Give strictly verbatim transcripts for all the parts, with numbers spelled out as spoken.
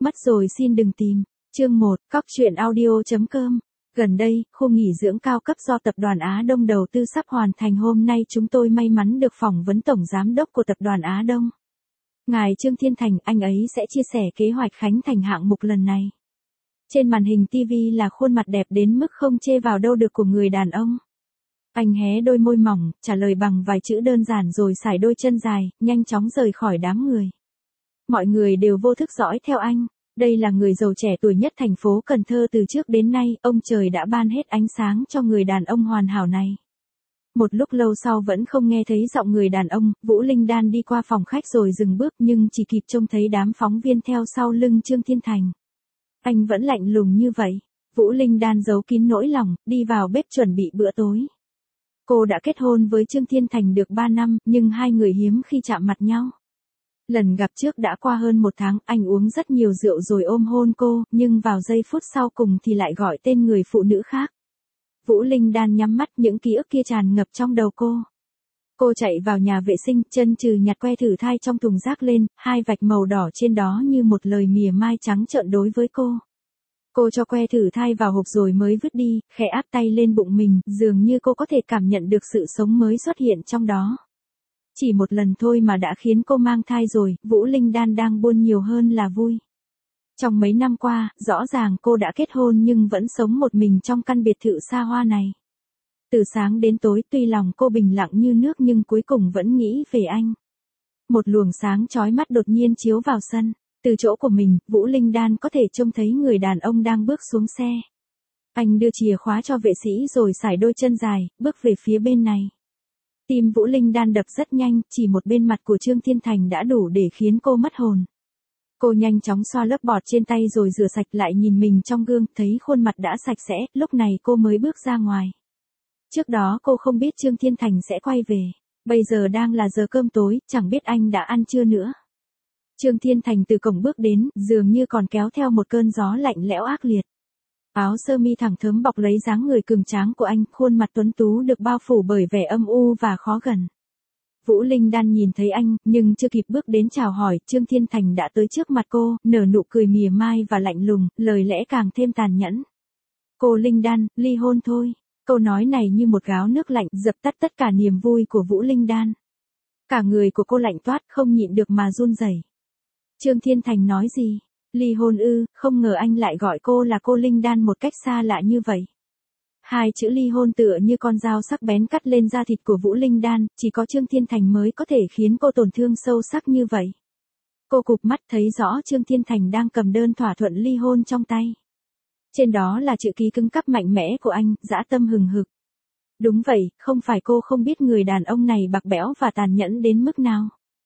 Mất rồi xin đừng tìm. Chương một, cóc truyện audio chấm com. Gần đây, khu nghỉ dưỡng cao cấp do tập đoàn Á Đông đầu tư sắp hoàn thành. Hôm nay chúng tôi may mắn được phỏng vấn tổng giám đốc của tập đoàn Á Đông. Ngài Trương Thiên Thành, anh ấy sẽ chia sẻ kế hoạch khánh thành hạng mục lần này. Trên màn hình ti vi là khuôn mặt đẹp đến mức không chê vào đâu được của người đàn ông. Anh hé đôi môi mỏng, trả lời bằng vài chữ đơn giản rồi sải đôi chân dài, nhanh chóng rời khỏi đám người. Mọi người đều vô thức dõi theo anh. Đây là người giàu trẻ tuổi nhất thành phố Cần Thơ từ trước đến nay, ông trời đã ban hết ánh sáng cho người đàn ông hoàn hảo này. Một lúc lâu sau vẫn không nghe thấy giọng người đàn ông, Vũ Linh Đan đi qua phòng khách rồi dừng bước nhưng chỉ kịp trông thấy đám phóng viên theo sau lưng Trương Thiên Thành. Anh vẫn lạnh lùng như vậy. Vũ Linh Đan giấu kín nỗi lòng, đi vào bếp chuẩn bị bữa tối. Cô đã kết hôn với Trương Thiên Thành được ba năm, nhưng hai người hiếm khi chạm mặt nhau. Lần gặp trước đã qua hơn một tháng, anh uống rất nhiều rượu rồi ôm hôn cô, nhưng vào giây phút sau cùng thì lại gọi tên người phụ nữ khác. Vũ Linh Đan nhắm mắt, những ký ức kia tràn ngập trong đầu cô. Cô chạy vào nhà vệ sinh, chân trừ nhặt que thử thai trong thùng rác lên, hai vạch màu đỏ trên đó như một lời mỉa mai trắng trợn đối với cô. Cô cho que thử thai vào hộp rồi mới vứt đi, khẽ áp tay lên bụng mình, dường như cô có thể cảm nhận được sự sống mới xuất hiện trong đó. Chỉ một lần thôi mà đã khiến cô mang thai rồi, Vũ Linh Đan đang buồn nhiều hơn là vui. Trong mấy năm qua, rõ ràng cô đã kết hôn nhưng vẫn sống một mình trong căn biệt thự xa hoa này. Từ sáng đến tối tuy lòng cô bình lặng như nước nhưng cuối cùng vẫn nghĩ về anh. Một luồng sáng chói mắt đột nhiên chiếu vào sân. Từ chỗ của mình, Vũ Linh Đan có thể trông thấy người đàn ông đang bước xuống xe. Anh đưa chìa khóa cho vệ sĩ rồi sải đôi chân dài, bước về phía bên này. Tim Vũ Linh Đan đập rất nhanh, chỉ một bên mặt của Trương Thiên Thành đã đủ để khiến cô mất hồn. Cô nhanh chóng xoa lớp bọt trên tay rồi rửa sạch lại nhìn mình trong gương, thấy khuôn mặt đã sạch sẽ, lúc này cô mới bước ra ngoài. Trước đó cô không biết Trương Thiên Thành sẽ quay về. Bây giờ đang là giờ cơm tối, chẳng biết anh đã ăn chưa nữa. Trương Thiên Thành từ cổng bước đến, dường như còn kéo theo một cơn gió lạnh lẽo ác liệt. Áo sơ mi thẳng thớm bọc lấy dáng người cường tráng của anh, khuôn mặt tuấn tú được bao phủ bởi vẻ âm u và khó gần. Vũ Linh Đan nhìn thấy anh, nhưng chưa kịp bước đến chào hỏi, Trương Thiên Thành đã tới trước mặt cô, nở nụ cười mỉa mai và lạnh lùng, lời lẽ càng thêm tàn nhẫn. Cô Linh Đan, ly hôn thôi. Câu nói này như một gáo nước lạnh, dập tắt tất cả niềm vui của Vũ Linh Đan. Cả người của cô lạnh toát, không nhịn được mà run rẩy. Trương Thiên Thành nói gì? Ly hôn ư? Không ngờ anh lại gọi cô là cô Linh Đan một cách xa lạ như vậy. Hai chữ ly hôn tựa như con dao sắc bén cắt lên da thịt của Vũ Linh Đan, chỉ có Trương Thiên Thành mới có thể khiến cô tổn thương sâu sắc như vậy. Cô cụp mắt thấy rõ Trương Thiên Thành đang cầm đơn thỏa thuận ly hôn trong tay. Trên đó là chữ ký cứng cáp mạnh mẽ của anh, dã tâm hừng hực. Đúng vậy, không phải cô không biết người đàn ông này bạc bẽo và tàn nhẫn đến mức nào.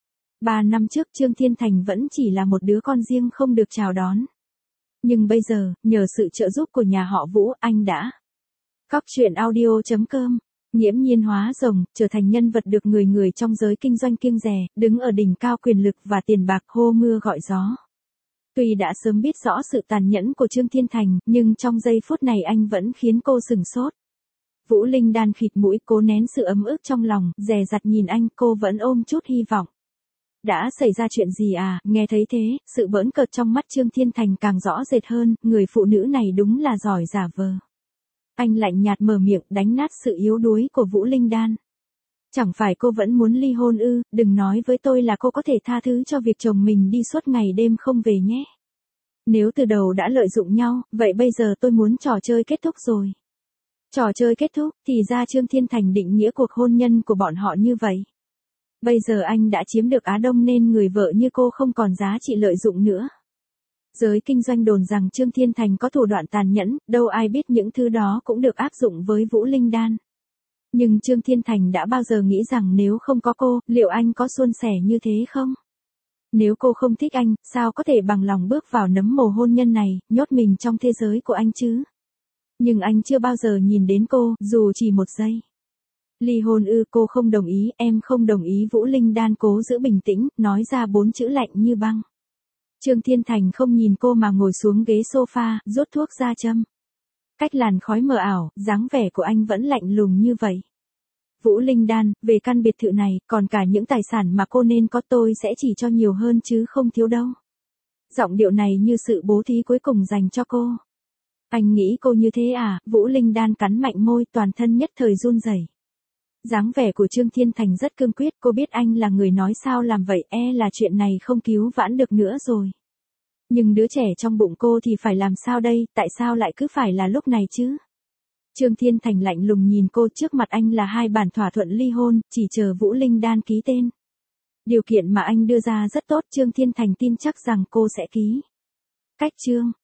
Ba năm trước Trương Thiên Thành vẫn chỉ là một đứa con riêng không được chào đón. Nhưng bây giờ, nhờ sự trợ giúp của nhà họ Vũ, anh đã. Cóc truyện audio chấm com. Nghiễm nhiên hóa rồng, trở thành nhân vật được người người trong giới kinh doanh kiêng dè, đứng ở đỉnh cao quyền lực và tiền bạc hô mưa gọi gió. Tuy đã sớm biết rõ sự tàn nhẫn của Trương Thiên Thành, nhưng trong giây phút này anh vẫn khiến cô sửng sốt. Vũ Linh Đan khịt mũi cố nén sự ấm ức trong lòng, dè dặt nhìn anh, cô vẫn ôm chút hy vọng. Đã xảy ra chuyện gì à? Nghe thấy thế, sự bỡn cợt trong mắt Trương Thiên Thành càng rõ rệt hơn, người phụ nữ này đúng là giỏi giả vờ. Anh lạnh nhạt mở miệng, đánh nát sự yếu đuối của Vũ Linh Đan. Chẳng phải cô vẫn muốn ly hôn ư? Đừng nói với tôi là cô có thể tha thứ cho việc chồng mình đi suốt ngày đêm không về nhé. Nếu từ đầu đã lợi dụng nhau, vậy bây giờ tôi muốn trò chơi kết thúc rồi. Trò chơi kết thúc, thì ra Trương Thiên Thành định nghĩa cuộc hôn nhân của bọn họ như vậy. Bây giờ anh đã chiếm được Á Đông nên người vợ như cô không còn giá trị lợi dụng nữa. Giới kinh doanh đồn rằng Trương Thiên Thành có thủ đoạn tàn nhẫn, đâu ai biết những thứ đó cũng được áp dụng với Vũ Linh Đan. Nhưng Trương Thiên Thành đã bao giờ nghĩ rằng nếu không có cô, liệu anh có suôn sẻ như thế không? Nếu cô không thích anh, sao có thể bằng lòng bước vào nấm mồ hôn nhân này, nhốt mình trong thế giới của anh chứ? Nhưng anh chưa bao giờ nhìn đến cô, dù chỉ một giây. Ly hôn ư? Cô không đồng ý, em không đồng ý. Vũ Linh Đan cố giữ bình tĩnh, nói ra bốn chữ lạnh như băng. Trương Thiên Thành không nhìn cô mà ngồi xuống ghế sofa, rút thuốc ra châm. Cách làn khói mờ ảo, dáng vẻ của anh vẫn lạnh lùng như vậy. Vũ Linh Đan, về căn biệt thự này, còn cả những tài sản mà cô nên có tôi sẽ chỉ cho nhiều hơn chứ không thiếu đâu. Giọng điệu này như sự bố thí cuối cùng dành cho cô. Anh nghĩ cô như thế à? Vũ Linh Đan cắn mạnh môi, toàn thân nhất thời run rẩy. Dáng vẻ của Trương Thiên Thành rất cương quyết, cô biết anh là người nói sao làm vậy, e là chuyện này không cứu vãn được nữa rồi. Nhưng đứa trẻ trong bụng cô thì phải làm sao đây, tại sao lại cứ phải là lúc này chứ? Trương Thiên Thành lạnh lùng nhìn cô, trước mặt anh là hai bản thỏa thuận ly hôn, chỉ chờ Vũ Linh Đan ký tên. Điều kiện mà anh đưa ra rất tốt, Trương Thiên Thành tin chắc rằng cô sẽ ký. Cách chương